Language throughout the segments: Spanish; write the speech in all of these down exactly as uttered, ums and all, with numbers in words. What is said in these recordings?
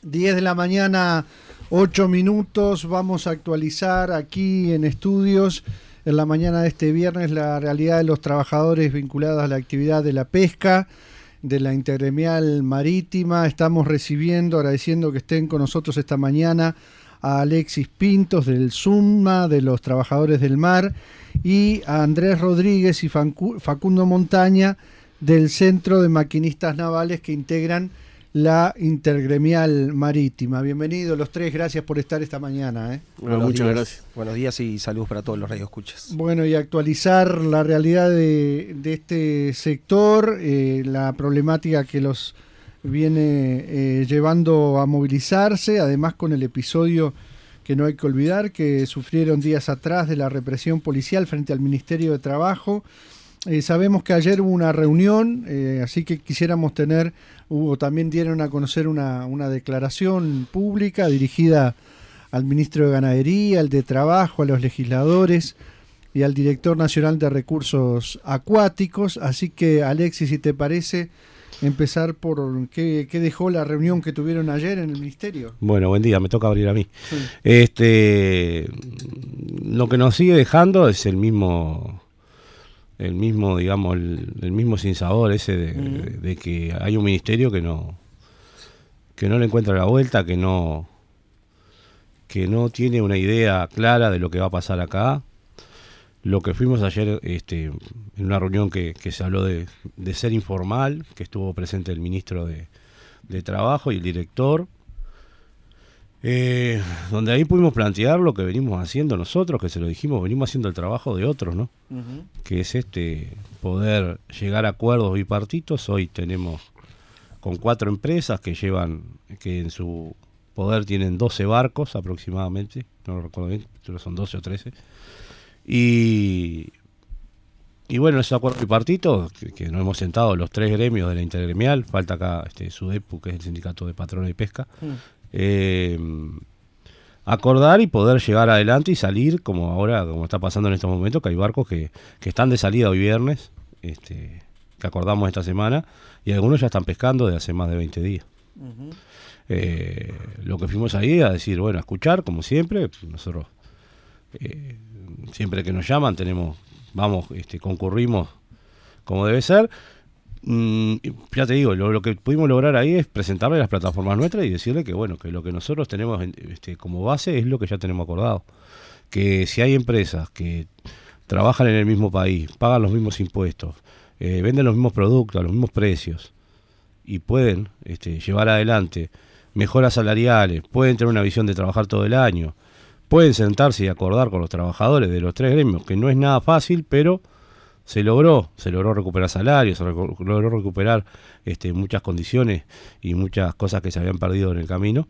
diez de la mañana, ocho minutos. Vamos a actualizar aquí en estudios, en la mañana de este viernes, la realidad de los trabajadores vinculados a la actividad de la pesca, de la Intergremial Marítima. Estamos recibiendo, agradeciendo que estén con nosotros esta mañana, a Alexis Pintos del SUMA, de los Trabajadores del Mar, y a Andrés Rodríguez y Facundo Montaña, del Centro de Maquinistas Navales, que integran la Intergremial Marítima. Bienvenidos los tres, gracias por estar esta mañana. ¿eh? Bueno, muchas días. gracias. Buenos días y saludos para todos los radioescuchas. Bueno, y actualizar la realidad de, de este sector, eh, la problemática que los viene eh, llevando a movilizarse, además con el episodio que no hay que olvidar, que sufrieron días atrás de la represión policial frente al Ministerio de Trabajo. Eh, sabemos que ayer hubo una reunión, eh, así que quisiéramos tener, hubo, también dieron a conocer una, una declaración pública dirigida al ministro de Ganadería, al de Trabajo, a los legisladores y al director nacional de Recursos Acuáticos. Así que, Alexis, si te parece, empezar por qué, qué dejó la reunión que tuvieron ayer en el ministerio. Bueno, buen día, me toca abrir a mí. Sí. Este, lo que nos sigue dejando es el mismo, el mismo, digamos, el, el mismo sinsabor ese de, uh-huh. de, de que hay un ministerio que no, que no le encuentra la vuelta, que no, que no tiene una idea clara de lo que va a pasar acá. Lo que fuimos ayer, este, en una reunión que, que se habló de, de ser informal, que estuvo presente el ministro de, de Trabajo y el director, eh, donde ahí pudimos plantear lo que venimos haciendo nosotros, que se lo dijimos, venimos haciendo el trabajo de otros, ¿no? Uh-huh. Que es este poder llegar a acuerdos bipartitos. Hoy tenemos con cuatro empresas que llevan, que en su poder tienen doce barcos aproximadamente, no lo recuerdo bien, pero son doce o trece. Y, y bueno, esos acuerdos bipartitos que, que nos hemos sentado los tres gremios de la Intergremial, falta acá este SUDEPU, que es el Sindicato de Patrones de Pesca, mm. eh, acordar y poder llegar adelante y salir, como ahora, como está pasando en estos momentos, que hay barcos que, que están de salida hoy viernes, este, que acordamos esta semana, y algunos ya están pescando desde hace más de veinte días. Uh-huh. Eh, lo que fuimos ahí a decir, bueno, a escuchar, como siempre, nosotros... Eh, siempre que nos llaman tenemos, vamos, este, concurrimos como debe ser. Mm, ya te digo, lo, lo que pudimos lograr ahí es presentarle las plataformas nuestras y decirle que bueno, que lo que nosotros tenemos este, como base es lo que ya tenemos acordado. Que si hay empresas que trabajan en el mismo país, pagan los mismos impuestos, eh, venden los mismos productos a los mismos precios y pueden este, llevar adelante mejoras salariales, pueden tener una visión de trabajar todo el año, pueden sentarse y acordar con los trabajadores de los tres gremios, que no es nada fácil, pero se logró, se logró recuperar salarios, se logró recuperar este, muchas condiciones y muchas cosas que se habían perdido en el camino.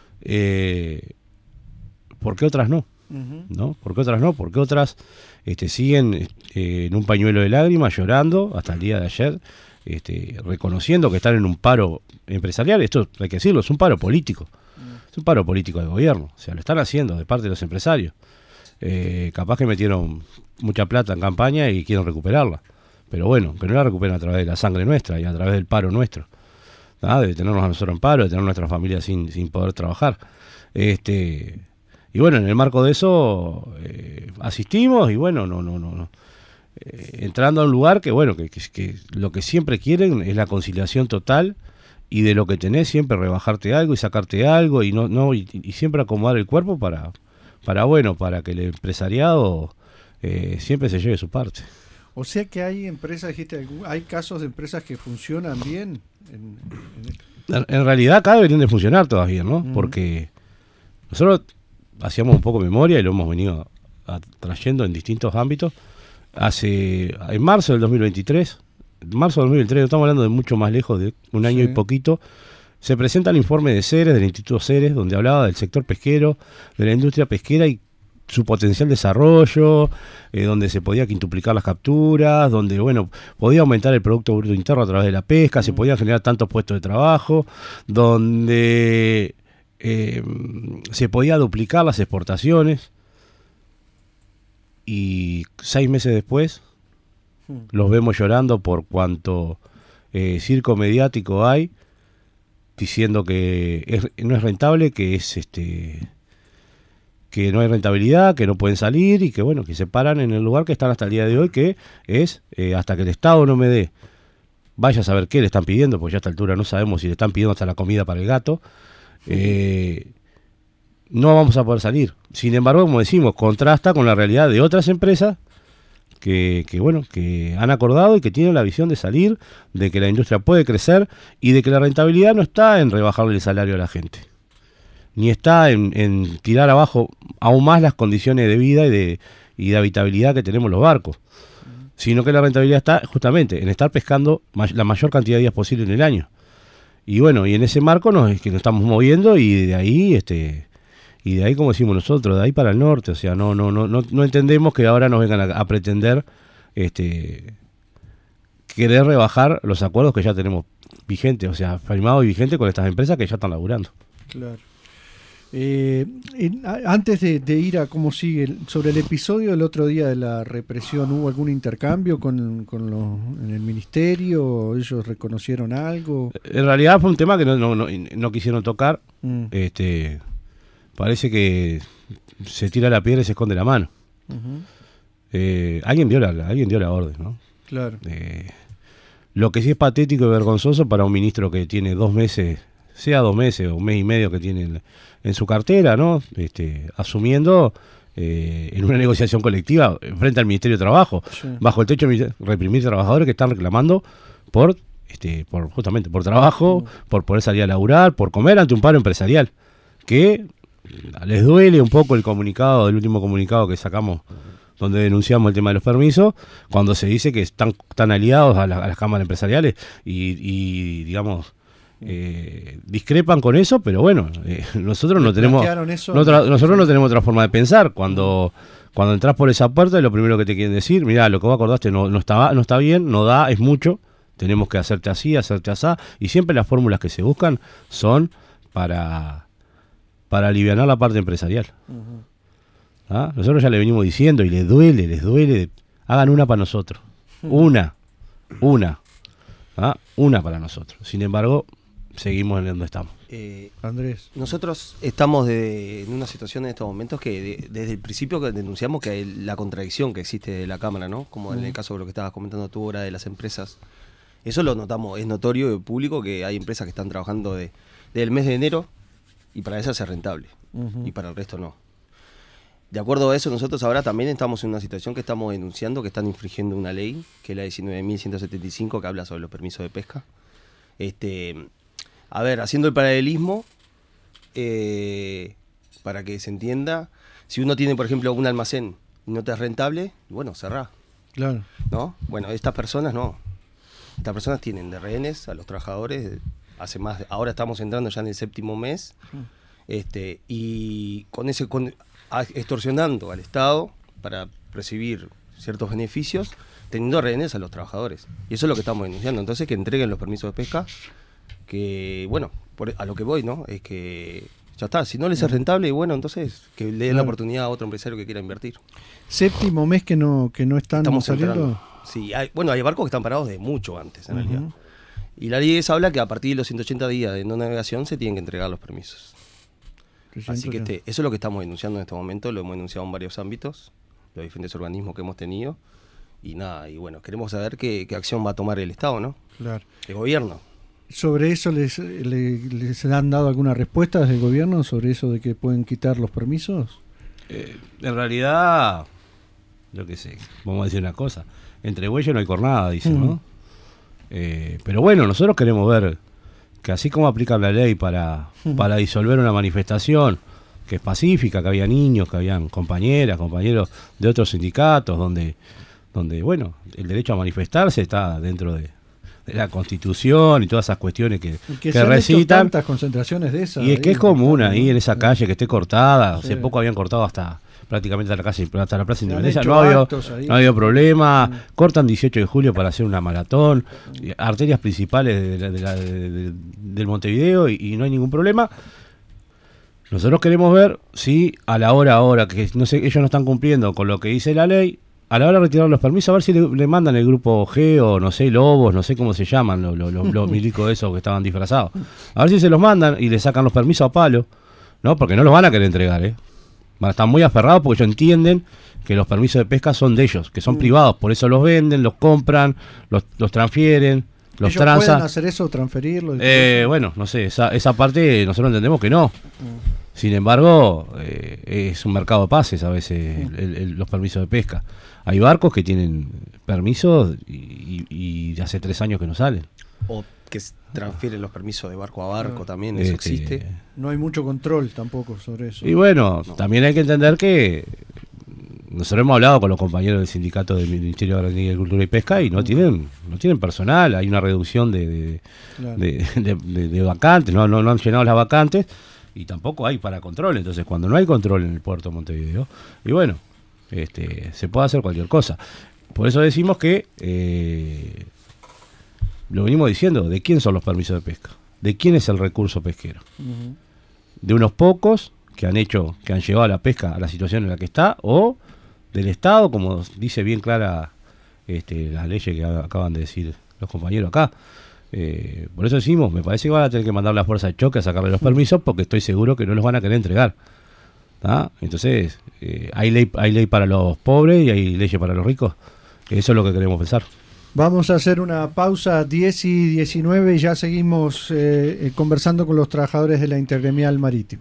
Eh, ¿Por qué otras no? Uh-huh. ¿No? ¿Por qué otras no? Porque otras este, siguen eh, en un pañuelo de lágrimas, llorando hasta el día de ayer, este, reconociendo que están en un paro empresarial. Esto hay que decirlo, es un paro político. Es un paro político de gobierno, o sea, lo están haciendo de parte de los empresarios. Eh, capaz que metieron mucha plata en campaña y quieren recuperarla. Pero bueno, que no la recuperen a través de la sangre nuestra y a través del paro nuestro. ¿Ah? De tenernos a nosotros en paro, de tener nuestra familia sin, sin poder trabajar. Este, y bueno, en el marco de eso eh, asistimos y bueno, no, no, no, no. Eh, entrando a un lugar que bueno, que, que, que lo que siempre quieren es la conciliación total. Y de lo que tenés siempre rebajarte algo y sacarte algo y no no y, y siempre acomodar el cuerpo para para bueno para que el empresariado eh, siempre se lleve su parte. O sea que hay empresas, dijiste, hay casos de empresas que funcionan bien. En, en, en, en realidad acá deberían de funcionar todas bien, ¿no? Uh-huh. Porque nosotros hacíamos un poco de memoria y lo hemos venido trayendo en distintos ámbitos. Hace en marzo del dos mil veintitrés. Marzo de dos mil veintitrés, no estamos hablando de mucho más lejos, de un año sí. y poquito, se presenta el informe de Ceres, del Instituto Ceres, donde hablaba del sector pesquero, de la industria pesquera y su potencial desarrollo, eh, donde se podía quintuplicar las capturas, donde bueno podía aumentar el Producto Bruto Interno a través de la pesca, mm. se podían generar tantos puestos de trabajo, donde eh, se podía duplicar las exportaciones, y seis meses después los vemos llorando por cuanto eh, circo mediático hay diciendo que es, no es rentable, que es este que no hay rentabilidad, que no pueden salir y que bueno, que se paran en el lugar que están hasta el día de hoy, que es eh, hasta que el Estado no me dé, vaya a saber qué le están pidiendo, porque ya a esta altura no sabemos si le están pidiendo hasta la comida para el gato, eh, no vamos a poder salir. Sin embargo, como decimos, contrasta con la realidad de otras empresas que, que bueno, que han acordado y que tienen la visión de salir, de que la industria puede crecer y de que la rentabilidad no está en rebajarle el salario a la gente, ni está en, en tirar abajo aún más las condiciones de vida y de, y de habitabilidad que tenemos los barcos, sino que la rentabilidad está justamente en estar pescando ma- la mayor cantidad de días posible en el año. Y bueno, y en ese marco nos, es que nos estamos moviendo y de ahí, este, y de ahí como decimos nosotros, de ahí para el norte, o sea, no, no, no, no, no entendemos que ahora nos vengan a, a pretender, este, querer rebajar los acuerdos que ya tenemos vigentes, o sea, firmados y vigentes con estas empresas que ya están laburando. Claro. Eh, en, a, antes de, de ir a cómo sigue, sobre el episodio del otro día de la represión, ¿hubo algún intercambio con, con los, en el ministerio? ¿Ellos reconocieron algo? En realidad fue un tema que no, no, no, no quisieron tocar. Mm. Este, parece que se tira la piedra y se esconde la mano. Uh-huh. Eh, alguien dio la, alguien dio la orden, ¿no? Claro. Eh, lo que sí es patético y vergonzoso para un ministro que tiene dos meses, sea dos meses o un mes y medio que tiene en, en su cartera, ¿no? Este, asumiendo eh, en una negociación colectiva frente al Ministerio de Trabajo, Sí. bajo el techo de reprimir trabajadores que están reclamando por, este, por justamente por trabajo, Mm. por poder salir a laburar, por comer ante un paro empresarial, que les duele un poco el comunicado, el último comunicado que sacamos, donde denunciamos el tema de los permisos, cuando se dice que están, están aliados a, la, a las cámaras empresariales y, y digamos, eh, discrepan con eso, pero bueno, eh, nosotros no tenemos Eso, no tra- nosotros no tenemos otra forma de pensar. Cuando, cuando entras por esa puerta, lo primero que te quieren decir, mirá, lo que vos acordaste no, no, está, no está bien, no da, es mucho, tenemos que hacerte así, hacerte así, y siempre las fórmulas que se buscan son para, para aliviar la parte empresarial. Uh-huh. ¿Ah? Nosotros ya le venimos diciendo y les duele, les duele, hagan una para nosotros, una, una, ¿ah? Una para nosotros. Sin embargo, seguimos en donde estamos. Eh, Andrés. Nosotros estamos de, en una situación en estos momentos que de, desde el principio que denunciamos que hay la contradicción que existe de la Cámara, ¿no? Como en el caso de lo que estabas comentando tú ahora de las empresas. Eso lo notamos, es notorio y público que hay empresas que están trabajando de, desde el mes de enero y para esas es rentable Uh-huh. y para el resto no. De acuerdo a eso, nosotros ahora también estamos en una situación que estamos denunciando que están infringiendo una ley, que es la diecinueve mil ciento setenta y cinco, que habla sobre los permisos de pesca. Este, a ver, haciendo el paralelismo, eh, para que se entienda, si uno tiene, por ejemplo, un almacén y no te es rentable, bueno, cerrá, Claro. ¿no? Bueno, estas personas no. Estas personas tienen de rehenes a los trabajadores, hace más, ahora estamos entrando ya en el séptimo mes, este, y con ese, con, extorsionando al Estado para recibir ciertos beneficios, teniendo rehenes a los trabajadores. Y eso es lo que estamos denunciando. Entonces, que entreguen los permisos de pesca, que, bueno, por, a lo que voy, ¿no? Es que ya está, si no les es rentable, bueno, entonces que le den Claro. la oportunidad a otro empresario que quiera invertir. Séptimo mes que no, que no están Estamos saliendo. entrando. Sí, hay, bueno, hay barcos que están parados de mucho antes, en Ujú. realidad. Y la ley esa habla que a partir de los ciento ochenta días de no navegación se tienen que entregar los permisos. Así que este, eso es lo que estamos denunciando en este momento, lo hemos denunciado en varios ámbitos, los diferentes organismos que hemos tenido, y nada, y bueno, queremos saber qué, qué acción va a tomar el Estado, ¿no? Claro. El gobierno. ¿Sobre eso les, le- les han dado alguna respuesta desde el gobierno sobre eso de que pueden quitar los permisos? Eh, en realidad, yo qué sé, vamos a decir una cosa, entre bueyes no hay cornada, dicen, ¿no? Mm. Eh, pero bueno, nosotros queremos ver que así como aplica la ley para, Mm. para disolver una manifestación que es pacífica, que había niños, que habían compañeras, compañeros de otros sindicatos, donde, donde bueno, el derecho a manifestarse está dentro de, de la Constitución y todas esas cuestiones que, Y que se han hecho recitan. tantas concentraciones de esas. Y es que ahí, es común ¿no? ahí en esa Sí. calle que esté cortada. Sí. Hace poco habían cortado hasta prácticamente hasta la, calle, hasta la Plaza Se han Independencia. hecho No ha habido, actos ahí. no ha habido problema. Mm. Cortan dieciocho de julio para hacer una maratón. y Arterias principales de la- de la- de- de- del Montevideo y, y no hay ningún problema. Nosotros queremos ver si a la hora ahora que no sé, ellos no están cumpliendo con lo que dice la ley, a la hora de retirar los permisos, a ver si le, le mandan el grupo G o no sé, Lobos, no sé cómo se llaman, los, los, los, los milicos esos que estaban disfrazados. A ver si se los mandan y le sacan los permisos a palo, ¿no? Porque no los van a querer entregar, ¿eh? Van a estar muy aferrados porque ellos entienden que los permisos de pesca son de ellos, que son mm. privados, por eso los venden, los compran, los, los transfieren, los ¿Ellos transan. pueden hacer eso, transferirlo? Eh, bueno, no sé, esa, esa parte nosotros entendemos que no. Mm. Sin embargo, eh, es un mercado de pases a veces mm. el, el, los permisos de pesca. Hay barcos que tienen permisos y, y, y hace tres años que no salen. O que transfieren los permisos de barco a barco no. también, eso este, existe. No hay mucho control tampoco sobre eso. Y bueno, no. también hay que entender que nosotros hemos hablado con los compañeros del sindicato del Ministerio de Agricultura y Pesca y no mm. tienen no tienen personal, hay una reducción de, de, claro. de, de, de, de vacantes, no, no, no han llenado las vacantes y tampoco hay para control. Entonces, cuando no hay control en el puerto de Montevideo, y bueno, Este, se puede hacer cualquier cosa. Por eso decimos que eh, lo venimos diciendo, ¿de quién son los permisos de pesca? ¿De quién es el recurso pesquero? Uh-huh. ¿De unos pocos que han hecho, que han llevado a la pesca a la situación en la que está, o del Estado, como dice bien clara este, las leyes que acaban de decir los compañeros acá? Eh, por eso decimos, me parece que van a tener que mandar la fuerza de choque a sacarle los permisos, porque estoy seguro que no los van a querer entregar. ¿Ah? Entonces, eh, hay ley hay ley para los pobres y hay leyes para los ricos. Eso es lo que queremos pensar. Vamos a hacer una pausa, diez y diecinueve, y ya seguimos eh, conversando con los trabajadores de la Intergremial Marítima.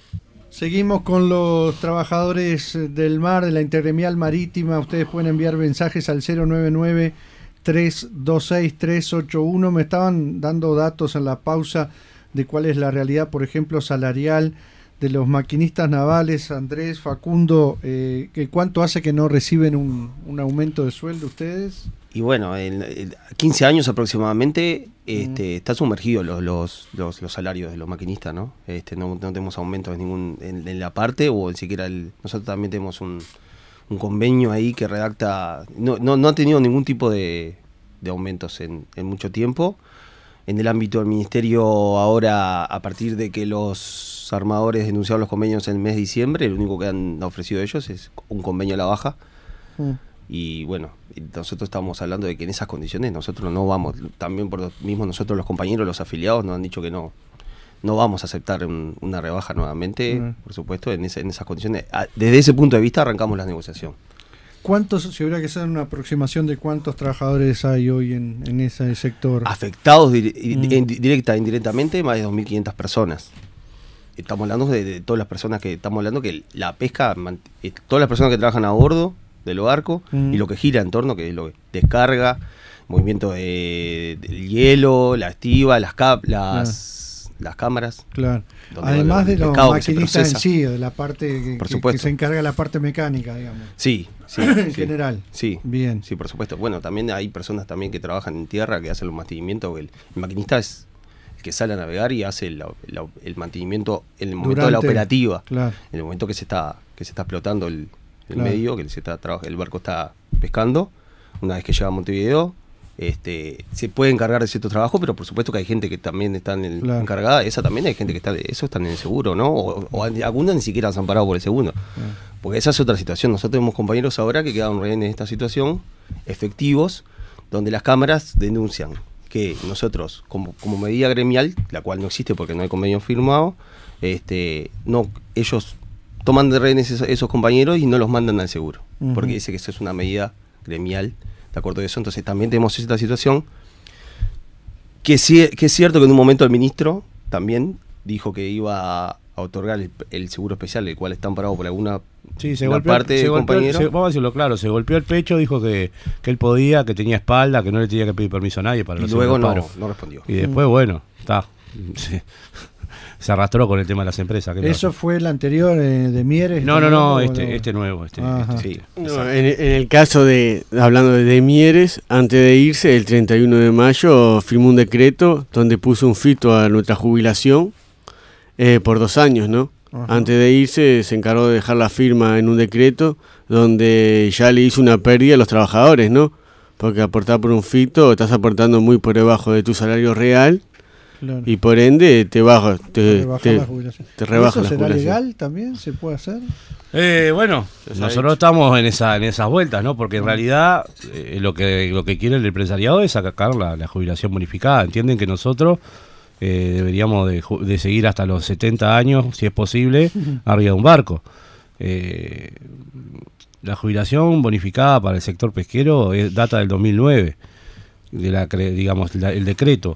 Seguimos con los trabajadores del mar, de la Intergremial Marítima. Ustedes pueden enviar mensajes al cero nueve nueve, tres dos seis, tres ocho uno. Me estaban dando datos en la pausa de cuál es la realidad, por ejemplo, salarial de los maquinistas navales. Andrés, Facundo, eh, ¿cuánto hace que no reciben un, un aumento de sueldo ustedes? Y bueno, en, en quince años aproximadamente este, mm. está sumergido los, los, los, los salarios de los maquinistas, ¿no? Este, no, no tenemos aumentos en, ningún, en, en la parte, o ni siquiera el, nosotros también tenemos un, un convenio ahí que redacta, no, no, no ha tenido ningún tipo de, de aumentos en, en mucho tiempo. En el ámbito del ministerio ahora, a partir de que los armadores denunciaron los convenios en el mes de diciembre, lo único que han ofrecido ellos es un convenio a la baja. Mm. Y bueno, nosotros estamos hablando de que en esas condiciones nosotros no vamos, también por lo mismo nosotros los compañeros, los afiliados nos han dicho que no no vamos a aceptar un, una rebaja nuevamente, mm. por supuesto, en, ese, en esas condiciones. Desde ese punto de vista arrancamos la negociación. ¿Cuántos, si hubiera que hacer una aproximación de cuántos trabajadores hay hoy en, en ese sector? Afectados dir, mm. en, directa e indirectamente, más de dos mil quinientas personas. Estamos hablando de, de todas las personas que estamos hablando que la pesca, todas las personas que trabajan a bordo del barco mm. y lo que gira en torno, que es lo que descarga, movimiento de, del hielo, la estiva, las, cap, las, ah. las cámaras. Claro. Además de los maquinistas en sí, de la parte que, por que, supuesto. que se encarga de la parte mecánica, digamos. Sí, sí. en sí, general. Sí, bien. Sí, por supuesto. Bueno, también hay personas también que trabajan en tierra, que hacen los mantenimientos. El, el maquinista es el que sale a navegar y hace el, el, el mantenimiento en el momento Durante, de la operativa. Claro. En el momento que se está que se está explotando el, el claro. medio, que se está el barco está pescando. Una vez que llega a Montevideo, este, se puede encargar de cierto trabajo, pero por supuesto que hay gente que también está en el, claro. encargada. Esa también hay gente que está, eso están en el seguro, ¿no? O, o algunas ni siquiera se han parado por el seguro. Claro. Porque esa es otra situación. Nosotros tenemos compañeros ahora que quedaron rehenes en esta situación, efectivos, donde las cámaras denuncian que nosotros, como, como medida gremial, la cual no existe porque no hay convenio firmado, este, no, ellos toman de rehenes esos, esos compañeros y no los mandan al seguro, uh-huh. porque dice que eso es una medida gremial, de acuerdo a eso. Entonces también tenemos esta situación, que, sí, que es cierto que en un momento el ministro también dijo que iba a, a otorgar el, el seguro especial, el cual está amparado por alguna sí, se golpeó, parte se de golpeó, compañero. Se, vamos a decirlo claro, se golpeó el pecho, dijo que, que él podía, que tenía espalda, que no le tenía que pedir permiso a nadie para y luego no, no respondió. Y después, bueno, está... Sí. Se arrastró con el tema de las empresas. ¿Eso fue el anterior eh, de Mieres? No, no, no, este, este nuevo. Este, este, sí. no, en, en el caso de, hablando de, de Mieres, antes de irse, el treinta y uno de mayo, firmó un decreto donde puso un fito a nuestra jubilación eh, por dos años, ¿no? Ajá. Antes de irse, se encargó de dejar la firma en un decreto donde ya le hizo una pérdida a los trabajadores, ¿no? Porque aportar por un fito, estás aportando muy por debajo de tu salario real. Claro. Y por ende te baja, te, Rebajar te, la jubilación. te rebaja ¿Eso la será jubilación. legal también? ¿Se puede hacer? Eh, bueno, Ya se ha nosotros hecho. estamos en esa en esas vueltas, ¿no? Porque en realidad eh, lo que lo que quiere el empresariado es sacar la, la jubilación bonificada. Entienden que nosotros eh, deberíamos de, ju- de seguir hasta los setenta años, si es posible, arriba de un barco. Eh, la jubilación bonificada para el sector pesquero es, data del dos mil nueve, de la, cre- digamos, la- el decreto.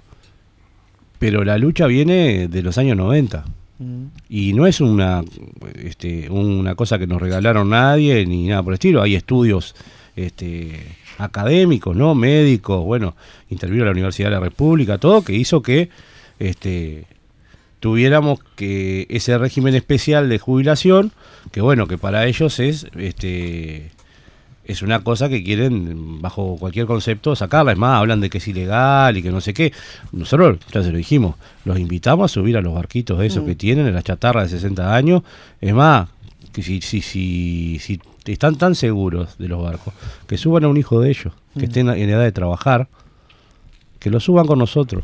Pero la lucha viene de los años noventa. Mm. Y no es una este, una cosa que nos regalaron nadie ni nada por el estilo. Hay estudios este, académicos, ¿no? Médicos, bueno, intervino la Universidad de la República, todo, que hizo que este, tuviéramos que ese régimen especial de jubilación, que bueno, que para ellos es este es una cosa que quieren, bajo cualquier concepto, sacarla. Es más, hablan de que es ilegal y que no sé qué. Nosotros, ya se lo dijimos, los invitamos a subir a los barquitos esos Mm. que tienen, en la chatarra de sesenta años. Es más, que si, si, si, si están tan seguros de los barcos, que suban a un hijo de ellos, que Mm. estén en edad de trabajar, que lo suban con nosotros.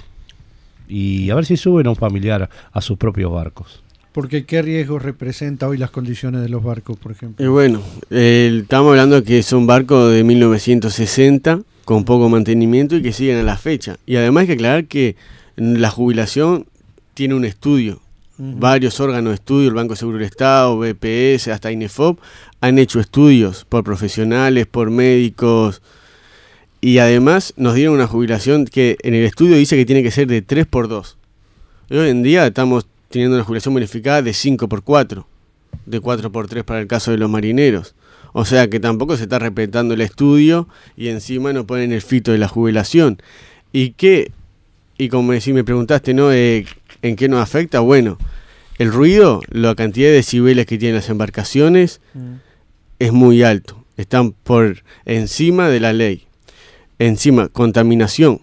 Y a ver si suben a un familiar a sus propios barcos. Porque ¿qué riesgos representa hoy las condiciones de los barcos, por ejemplo? Y bueno, eh, estamos hablando de que son barcos de mil novecientos sesenta con poco mantenimiento y que siguen a la fecha. Y además hay que aclarar que la jubilación tiene un estudio. Ujú. Varios órganos de estudio, el Banco Seguro del Estado, B P S, hasta INEFOP, han hecho estudios por profesionales, por médicos. Y además nos dieron una jubilación que en el estudio dice que tiene que ser de tres por dos. Y hoy en día estamos teniendo una jubilación bonificada de cinco por cuatro, de cuatro por tres para el caso de los marineros. O sea que tampoco se está respetando el estudio y encima no ponen el fito de la jubilación. ¿Y qué? Y como si me preguntaste, ¿no? Eh, ¿En qué nos afecta? Bueno, el ruido, la cantidad de decibeles que tienen las embarcaciones Mm. es muy alto. Están por encima de la ley. Encima, contaminación,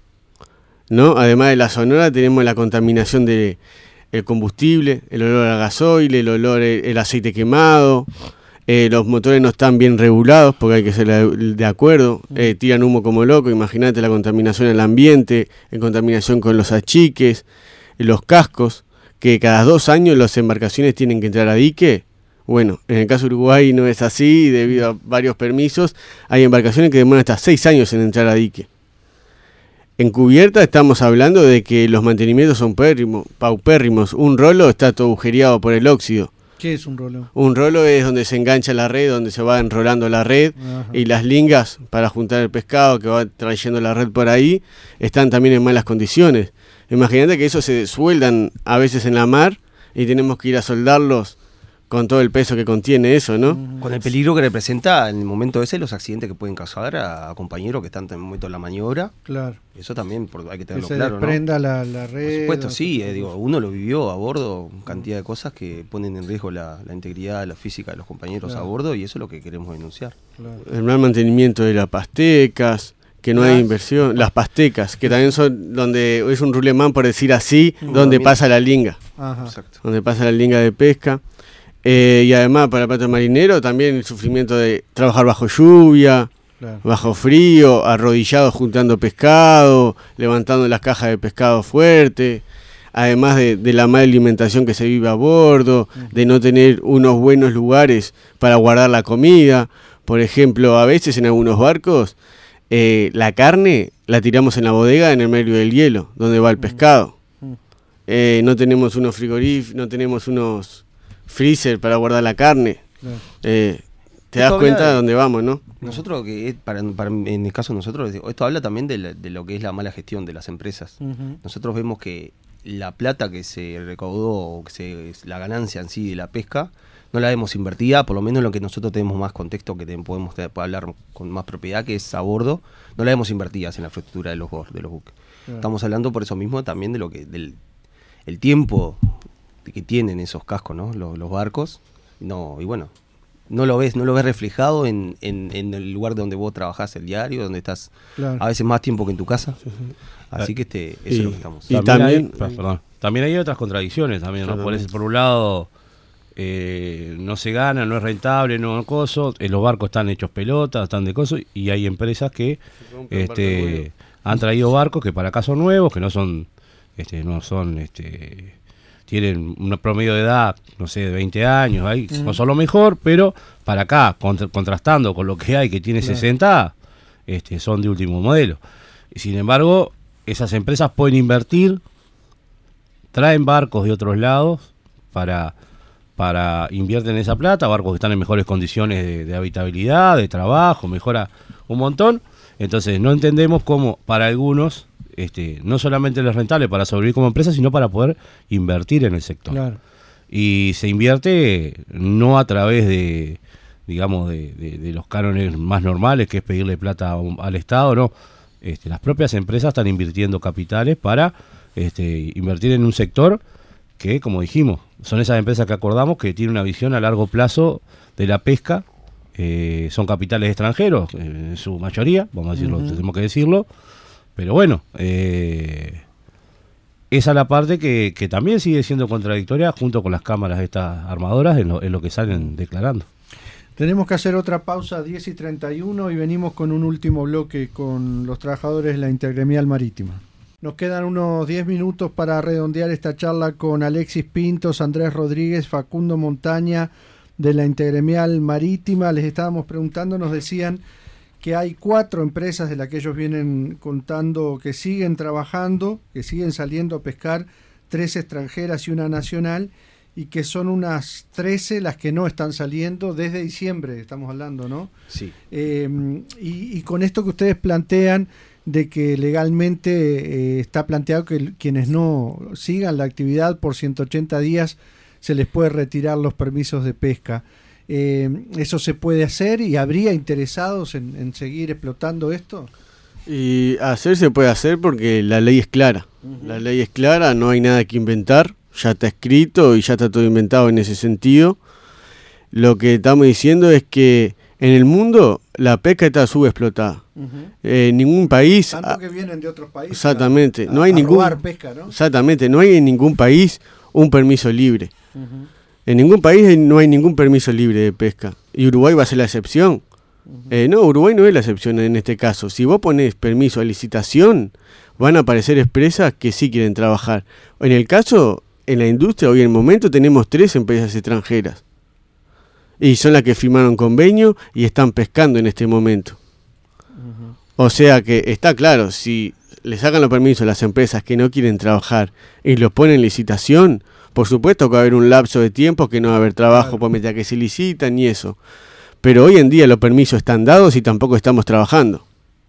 ¿no? Además de la sonora tenemos la contaminación de el combustible, el olor a gasoil, el olor, el, el aceite quemado, eh, los motores no están bien regulados porque hay que ser de, de acuerdo, eh, tiran humo como loco, imagínate la contaminación en el ambiente, la contaminación con los achiques, los cascos, que cada dos años las embarcaciones tienen que entrar a dique. Bueno, en el caso de Uruguay no es así, debido a varios permisos, hay embarcaciones que demoran hasta seis años en entrar a dique. En cubierta estamos hablando de que los mantenimientos son pérrimos, paupérrimos. Un rolo está todo agujereado por el óxido. ¿Qué es un rolo? Un rolo es donde se engancha la red, donde se va enrolando la red. Ajá. Y las lingas para juntar el pescado que va trayendo la red por ahí están también en malas condiciones. Imagínate que eso se sueldan a veces en la mar y tenemos que ir a soldarlos con todo el peso que contiene eso, ¿no? Ujú. Con el peligro que representa en el momento ese los accidentes que pueden causar a, a compañeros que están en el momento de la maniobra. Claro. Eso también por- hay que Que tenerlo se claro, ¿no? desprenda la, la Por red. supuesto, o- sí, eh, digo, uno lo vivió a bordo, cantidad de cosas que ponen en riesgo la, la integridad, la física de los compañeros Claro. a bordo y eso es lo que queremos denunciar. Claro. El mal mantenimiento de las pastecas, que no Las- hay inversión. Las pastecas, que también son donde es un rulemán, por decir así, Un donde rodamiento. pasa la linga. Ajá. Exacto. Donde pasa la linga de pesca. Eh, y además para el pato marinero también el sufrimiento de trabajar bajo lluvia, Claro. bajo frío, arrodillado juntando pescado, levantando las cajas de pescado fuerte, además de, de la mala alimentación que se vive a bordo, de no tener unos buenos lugares para guardar la comida. Por ejemplo, a veces en algunos barcos eh, la carne la tiramos en la bodega en el medio del hielo, donde va el pescado. Mm. Eh, no tenemos unos frigoríficos, no tenemos unos freezer para guardar la carne. Claro. Eh, te Esto das habla cuenta de de- dónde vamos, ¿no? Nosotros, que es- para, para- en el caso de nosotros, esto habla también de, la- de lo que es la mala gestión de las empresas. Ujú. Nosotros vemos que la plata que se recaudó, o que se, la ganancia en sí de la pesca, no la vemos invertida, por lo menos en lo que nosotros tenemos más contexto, que te- podemos te- hablar con más propiedad, que es a bordo, no la vemos invertidas en la infraestructura de los, bo- de los buques. Claro. Estamos hablando por eso mismo también de lo que del el tiempo que tienen esos cascos, ¿no? Los, los barcos. No, y bueno, no lo ves, no lo ves reflejado en, en, en el lugar donde vos trabajás el diario, donde estás Claro. a veces más tiempo que en tu casa. Así que este, eso Y- es lo que estamos. y También, también- hay, perdón, también hay otras contradicciones también, ¿no? Por, ese- por un lado, eh, no se gana, no es rentable, no coso, eh, los barcos están hechos pelotas, están de coso, y hay empresas que rompe un barco este, nuevo. han traído barcos que para acá son nuevos, que no son este, no son, este, tienen un promedio de edad, no sé, de veinte años, ahí, mm. no son lo mejor, pero para acá, contra, contrastando con lo que hay que tiene claro. sesenta, este, son de último modelo. Sin embargo, esas empresas pueden invertir, traen barcos de otros lados para, para invierten esa plata, barcos que están en mejores condiciones de, de habitabilidad, de trabajo, mejora un montón. Entonces no entendemos cómo para algunos este, no solamente les es rentable para sobrevivir como empresa, sino para poder invertir en el sector. Claro. Y se invierte no a través de, digamos, de, de, de los cánones más normales, que es pedirle plata a un, al Estado, no. Este, las propias empresas están invirtiendo capitales para este, invertir en un sector que, como dijimos, son esas empresas que acordamos que tienen una visión a largo plazo de la pesca. Eh, son capitales extranjeros, eh, en su mayoría, vamos a decirlo, uh-huh. tenemos que decirlo, pero bueno, eh, esa es la parte que, que también sigue siendo contradictoria junto con las cámaras de estas armadoras en lo, en lo que salen declarando. Tenemos que hacer otra pausa, diez y treinta y uno, y venimos con un último bloque con los trabajadores de la Intergremial Marítima. Nos quedan unos diez minutos para redondear esta charla con Alexis Pintos, Andrés Rodríguez, Facundo Montaña, de la Intergremial Marítima. Les estábamos preguntando, nos decían que hay cuatro empresas de las que ellos vienen contando que siguen trabajando, que siguen saliendo a pescar, tres extranjeras y una nacional, y que son unas trece las que no están saliendo desde diciembre, estamos hablando, ¿no? Sí. Eh, y, y con esto que ustedes plantean de que legalmente eh, está planteado que quienes no sigan la actividad por ciento ochenta días se les puede retirar los permisos de pesca. Eh, ¿Eso se puede hacer y habría interesados en, en seguir explotando esto? Y hacer se puede hacer porque la ley es clara. Uh-huh. La ley es clara, no hay nada que inventar, ya está escrito y ya está todo inventado en ese sentido. Lo que estamos diciendo es que en el mundo la pesca está subexplotada. Uh-huh. Eh, ningún país... Tanto que vienen de otros países. Exactamente. A, no hay a ningún, robar pesca, ¿no? Exactamente. No hay en ningún país un permiso libre. Uh-huh. En ningún país no hay ningún permiso libre de pesca. Y Uruguay va a ser la excepción. Uh-huh. Eh, no, Uruguay no es la excepción en este caso. Si vos ponés permiso a licitación, van a aparecer empresas que sí quieren trabajar. En el caso, en la industria, hoy en el momento tenemos tres empresas extranjeras. Y son las que firmaron convenio y están pescando en este momento. Uh-huh. O sea que está claro, si le sacan los permisos a las empresas que no quieren trabajar y los ponen en licitación, por supuesto que va a haber un lapso de tiempo que no va a haber trabajo, claro, por mientras que se licitan y eso. Pero hoy en día los permisos están dados y tampoco estamos trabajando.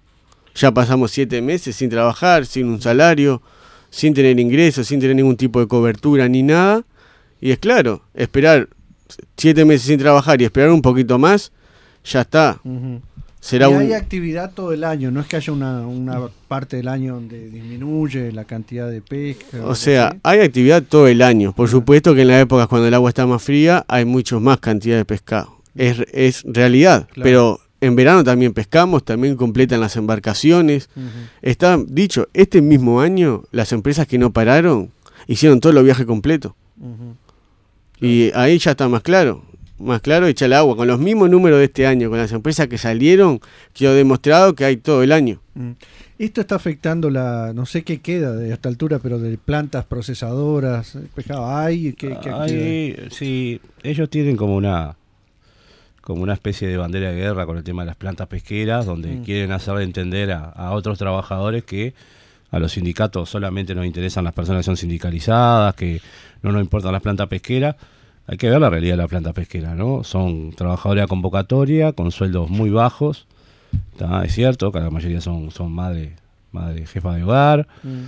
Ya pasamos siete meses sin trabajar, sin un salario, sin tener ingresos, sin tener ningún tipo de cobertura ni nada. Y es claro, esperar siete meses sin trabajar y esperar un poquito más, ya está. Uh-huh. Será y un... hay actividad todo el año, no es que haya una, una parte del año donde disminuye la cantidad de pesca. O sea, así. Hay actividad todo el año. Por supuesto que en las épocas cuando el agua está más fría hay mucho más cantidad de pescado. Es, es realidad, claro. Pero en verano también pescamos, también completan las embarcaciones. Uh-huh. Está dicho, este mismo año las empresas que no pararon hicieron todo el viaje completo. Uh-huh. Claro. Y ahí ya está más claro. Más claro, echa el agua. Con los mismos números de este año, con las empresas que salieron, quedó demostrado que hay todo el año. Mm. Esto está afectando la, no sé qué queda de esta altura, pero de plantas procesadoras, pescado hay, ¿qué, qué hay, sí, ellos tienen como una como una especie de bandera de guerra con el tema de las plantas pesqueras, donde mm. quieren hacerle entender a, a otros trabajadores que a los sindicatos solamente nos interesan las personas que son sindicalizadas, que no nos importan las plantas pesqueras. Hay que ver la realidad de la planta pesquera, ¿no? Son trabajadores a convocatoria, con sueldos muy bajos, ¿tá? Es cierto que la mayoría son, son madre, madre jefa de hogar. Mm.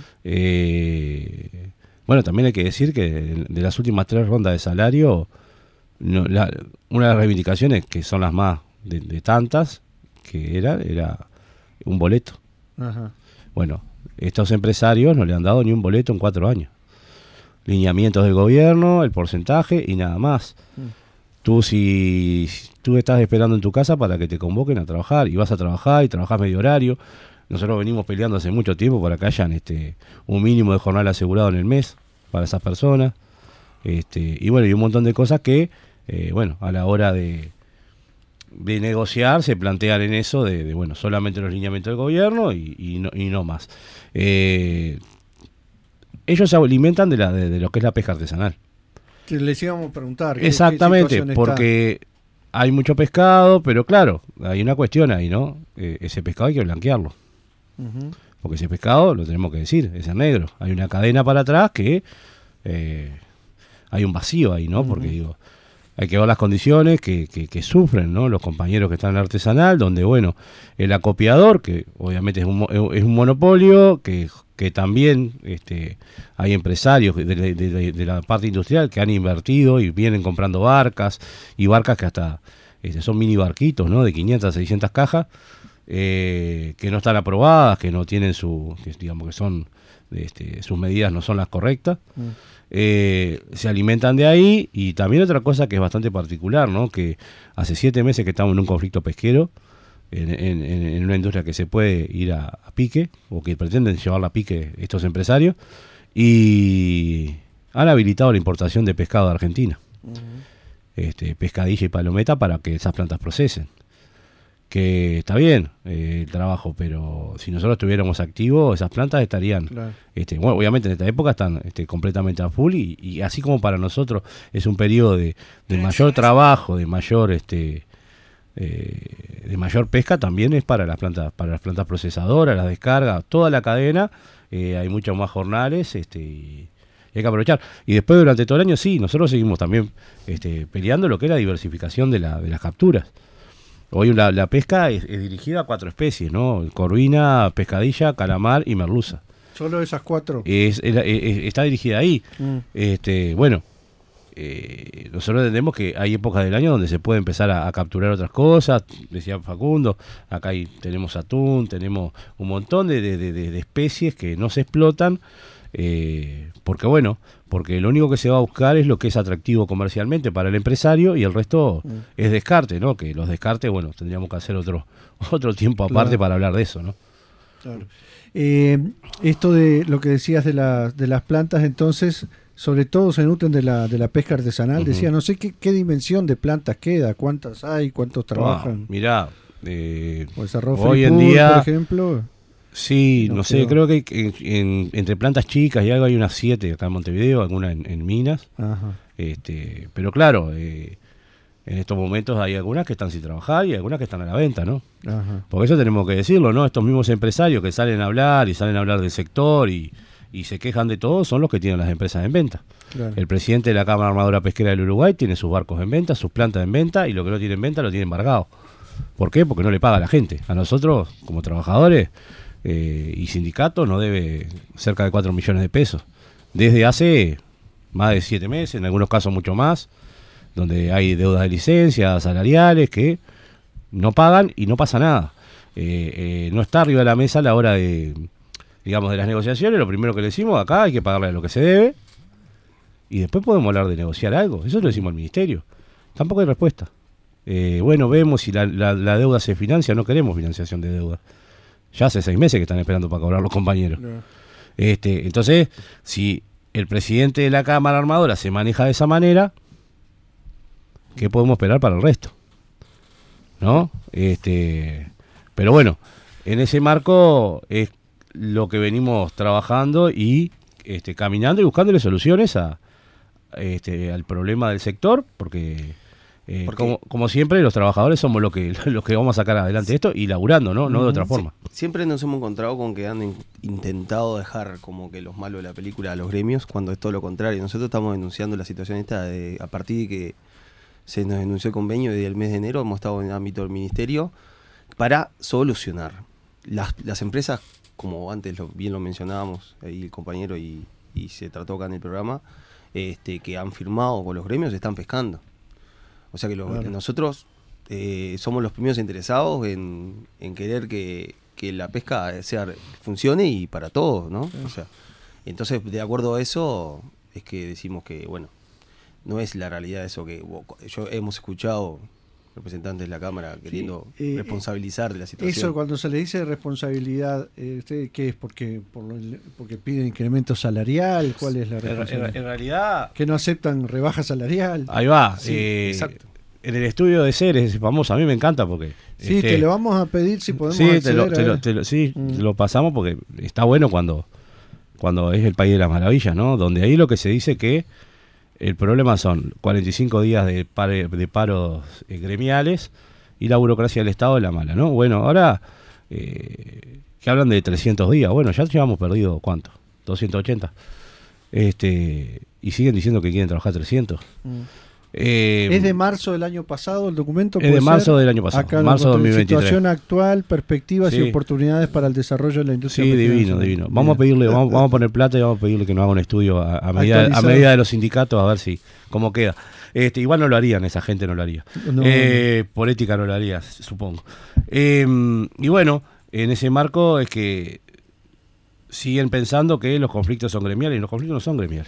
Eh, bueno, también hay que decir que de, de las últimas tres rondas de salario, no, la, una de las reivindicaciones, que son las más de, de tantas, que era, era un boleto. Ajá. Bueno, estos empresarios no le han dado ni un boleto en cuatro años. Lineamientos del gobierno, el porcentaje y nada más. Mm. Tú si, si tú estás esperando en tu casa para que te convoquen a trabajar y vas a trabajar y trabajás medio horario. Nosotros venimos peleando hace mucho tiempo para que hayan este un mínimo de jornal asegurado en el mes para esas personas. Este, y bueno, y un montón de cosas que, eh, bueno, a la hora de, de negociar se plantean en eso de, de bueno, solamente los lineamientos del gobierno y, y, no, y no más. Eh, ellos se alimentan de, la, de, de lo que es la pesca artesanal. Que les íbamos a preguntar. ¿qué, Exactamente, qué porque está? Hay mucho pescado, pero claro, hay una cuestión ahí, ¿no? Eh, ese pescado hay que blanquearlo. Uh-huh. Porque ese pescado, lo tenemos que decir, es el negro. Hay una cadena para atrás que eh, hay un vacío ahí, ¿no? Uh-huh. Porque digo, hay que ver las condiciones que, que, que sufren, ¿no? Los compañeros que están en el artesanal, donde, bueno, el acopiador, que obviamente es un, es un monopolio, que, que también este, hay empresarios de, de, de, de la parte industrial que han invertido y vienen comprando barcas, y barcas que hasta este, son mini barquitos, ¿no? De quinientas, seiscientas cajas, eh, que no están aprobadas, que no tienen su, que, digamos que son, este, sus medidas no son las correctas. Mm. Eh, se alimentan de ahí. Y también otra cosa que es bastante particular, ¿no? Que hace siete meses que estamos en un conflicto pesquero, en, en, en una industria que se puede ir a, a pique, o que pretenden llevarla a pique estos empresarios, y han habilitado la importación de pescado de Argentina, uh-huh. este, pescadilla y palometa, para que esas plantas procesen. Que está bien eh, el trabajo, pero si nosotros estuviéramos activos, esas plantas estarían, claro. este, bueno, obviamente en esta época están este, completamente a full, y, y así como para nosotros es un periodo de, de mayor trabajo, de mayor este eh, de mayor pesca, también es para las plantas, para las plantas procesadoras, las descargas, toda la cadena, eh, hay muchos más jornales, este y hay que aprovechar. Y después, durante todo el año, sí, nosotros seguimos también este, peleando lo que es la diversificación de, la, de las capturas. Hoy la, la pesca es, es dirigida a cuatro especies, ¿no? Corvina, pescadilla, calamar y merluza. ¿Solo esas cuatro? Es, es, es, está dirigida ahí. Mm. Este, bueno, eh, nosotros entendemos que hay épocas del año donde se puede empezar a, a capturar otras cosas. Decía Facundo, acá hay, tenemos atún, tenemos un montón de, de, de, de especies que no se explotan. Eh, porque bueno, porque lo único que se va a buscar es lo que es atractivo comercialmente para el empresario, y el resto mm. es descarte, ¿no? Que los descartes, bueno, tendríamos que hacer otro otro tiempo aparte, claro, para hablar de eso, ¿no? Claro. Eh, esto de lo que decías de, la, de las plantas, entonces, sobre todo se nutren de la de la pesca artesanal. Uh-huh. Decía, no sé qué, qué dimensión de plantas queda, cuántas hay, cuántos trabajan. Ah, mirá, eh, pues arroz hoy en pool, día, por ejemplo. Sí, no, no sé, creo que en, en, entre plantas chicas y algo hay unas siete acá en Montevideo, alguna en, en Minas. Ajá. Este, pero claro, eh, en estos momentos hay algunas que están sin trabajar y algunas que están a la venta, ¿no? Ajá. Porque eso tenemos que decirlo, ¿no? Estos mismos empresarios que salen a hablar y salen a hablar del sector y, y se quejan de todo, son los que tienen las empresas en venta. Claro. El presidente de la Cámara Armadora Pesquera del Uruguay tiene sus barcos en venta, sus plantas en venta, y lo que no tiene en venta lo tiene embargado. ¿Por qué? Porque no le paga a la gente. A nosotros, como trabajadores, Eh, y sindicato, nos debe cerca de cuatro millones de pesos desde hace más de siete meses, en algunos casos mucho más, donde hay deudas de licencias salariales que no pagan y no pasa nada. Eh, eh, no está arriba de la mesa a la hora de, digamos, de las negociaciones. Lo primero que le decimos, acá hay que pagarle lo que se debe, y después podemos hablar de negociar algo. Eso lo decimos al ministerio. Tampoco hay respuesta. Eh, bueno, vemos si la, la, la deuda se financia. No queremos financiación de deuda. Ya hace seis meses que están esperando para cobrar los compañeros. No. Este, entonces, si el presidente de la Cámara Armadora se maneja de esa manera, ¿qué podemos esperar para el resto? ¿No? Este, pero bueno, en ese marco es lo que venimos trabajando y este, caminando y buscándole soluciones a, este, al problema del sector, porque... Eh, como, como siempre, los trabajadores somos los que los que vamos a sacar adelante sí. esto y laburando, ¿no? No de otra forma. Sí. Siempre nos hemos encontrado con que han in- intentado dejar como que los malos de la película a los gremios, cuando es todo lo contrario. Nosotros estamos denunciando la situación esta de, a partir de que se nos denunció el convenio del mes de enero, hemos estado en el ámbito del ministerio para solucionar. Las, las empresas, como antes lo, bien lo mencionábamos ahí el compañero y, y se trató acá en el programa, este, que han firmado con los gremios, están pescando. O sea que lo, claro. nosotros eh, somos los primeros interesados en, en querer que, que la pesca sea funcione y para todos, ¿no? Sí. O sea, entonces, de acuerdo a eso, es que decimos que, bueno, no es la realidad eso que yo hemos escuchado representantes de la Cámara queriendo sí, eh, responsabilizar de la situación. Eso, cuando se le dice responsabilidad, eh, ¿qué es? Porque, por lo, porque piden incremento salarial, ¿cuál es la responsabilidad? En, en realidad... Que no aceptan rebaja salarial. Ahí va, sí, eh, exacto. En el estudio de Ceres, ese famoso, a mí me encanta porque... Sí, este, te lo vamos a pedir si podemos sí, acceder te lo, te lo, te lo, sí, mm. te lo pasamos porque está bueno cuando... cuando es el país de las maravillas, ¿no? Donde ahí lo que se dice que el problema son cuarenta y cinco días de, pare, de paros eh, gremiales y la burocracia del Estado es la mala, ¿no? Bueno, ahora eh, que hablan de trescientos días, bueno, ya llevamos perdido, ¿cuánto? doscientos ochenta. Este, y siguen diciendo que quieren trabajar trescientos. Mm. Eh, ¿Es de marzo del año pasado el documento? Es de marzo del año pasado, Acá marzo de dos mil veintitrés. Situación actual, perspectivas Sí. y oportunidades para el desarrollo de la industria. Sí, petrolera. divino, divino. Vamos a pedirle, vamos, vamos a poner plata y vamos a pedirle que nos haga un estudio a, a, medida, a Actualizado. medida de los sindicatos, a ver si cómo queda. Este, igual no lo harían, esa gente no lo haría. No. Eh, por ética no lo haría, supongo. Eh, y bueno, en ese marco es que siguen pensando que los conflictos son gremiales y los conflictos no son gremiales.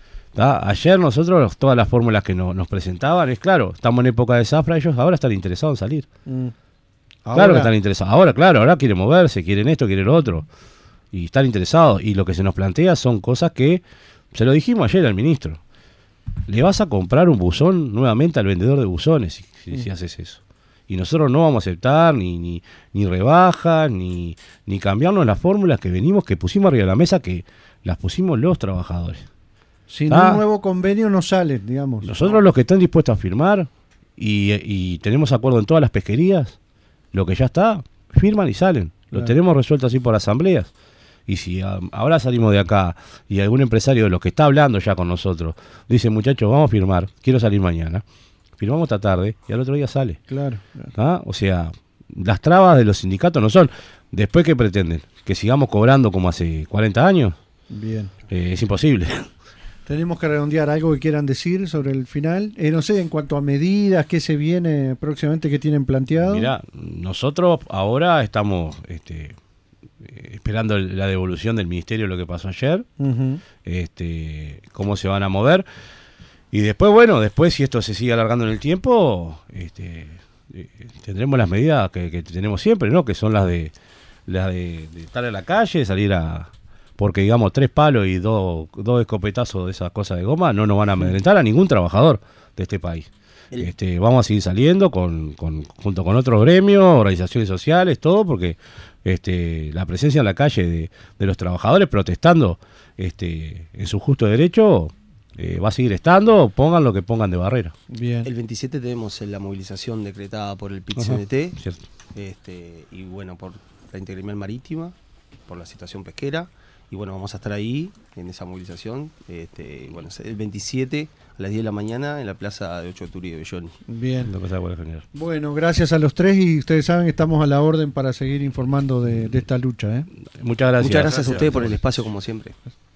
¿Tá? Ayer nosotros, todas las fórmulas que no, nos presentaban, es claro, estamos en época de zafra, ellos ahora están interesados en salir. Mm. Claro Ahora- que están interesados. Ahora, claro, ahora quieren moverse, quieren esto, quieren lo otro. Y están interesados. Y lo que se nos plantea son cosas que, se lo dijimos ayer al ministro, le vas a comprar un buzón nuevamente al vendedor de buzones si, si, Mm. si haces eso. Y nosotros no vamos a aceptar ni, ni, ni rebajas, ni, ni cambiarnos las fórmulas que venimos, que pusimos arriba de la mesa, que las pusimos los trabajadores. Sin Ah. un nuevo convenio no sale, digamos. Nosotros los que están dispuestos a firmar y, y tenemos acuerdo en todas las pesquerías, lo que ya está, firman y salen. Lo Claro. tenemos resuelto así por asambleas. Y si a- ahora salimos de acá y algún empresario de los que está hablando ya con nosotros dice, muchachos, vamos a firmar, quiero salir mañana, firmamos esta tarde y al otro día sale. Claro, claro. ¿Ah? O sea, las trabas de los sindicatos no son, después que pretenden, que sigamos cobrando como hace cuarenta años, Bien. eh, es imposible. Tenemos que redondear algo que quieran decir sobre el final. Eh, no sé, en cuanto a medidas, qué se viene próximamente, qué tienen planteado. Mirá, nosotros ahora estamos este, eh, esperando el- la devolución del ministerio de lo que pasó ayer, Ujú. este, cómo se van a mover. Y después, bueno, después si esto se sigue alargando en el tiempo, este, eh, tendremos las medidas que, que tenemos siempre, ¿no? Que son las de las de, de estar en la calle, salir a... Porque, digamos, tres palos y dos, dos escopetazos de esas cosas de goma no nos van a amedrentar a ningún trabajador de este país. El- Este, vamos a seguir saliendo con, con, junto con otros gremios, organizaciones sociales, todo, porque este, la presencia en la calle de, de los trabajadores protestando este, en su justo derecho eh, va a seguir estando, pongan lo que pongan de barrera. Bien. El veintisiete tenemos la movilización decretada por el P I T Ajá, C N T cierto. este, y bueno, por la integridad marítima, por la situación pesquera. Y bueno, vamos a estar ahí en esa movilización. Este, bueno, el veintisiete a las diez de la mañana en la plaza de ocho de octubre de Belloni. Bien. Lo que sea, bueno, general. Bueno, gracias a los tres y ustedes saben que estamos a la orden para seguir informando de, de esta lucha. ¿eh? Muchas gracias. Muchas gracias a ustedes por el espacio como siempre.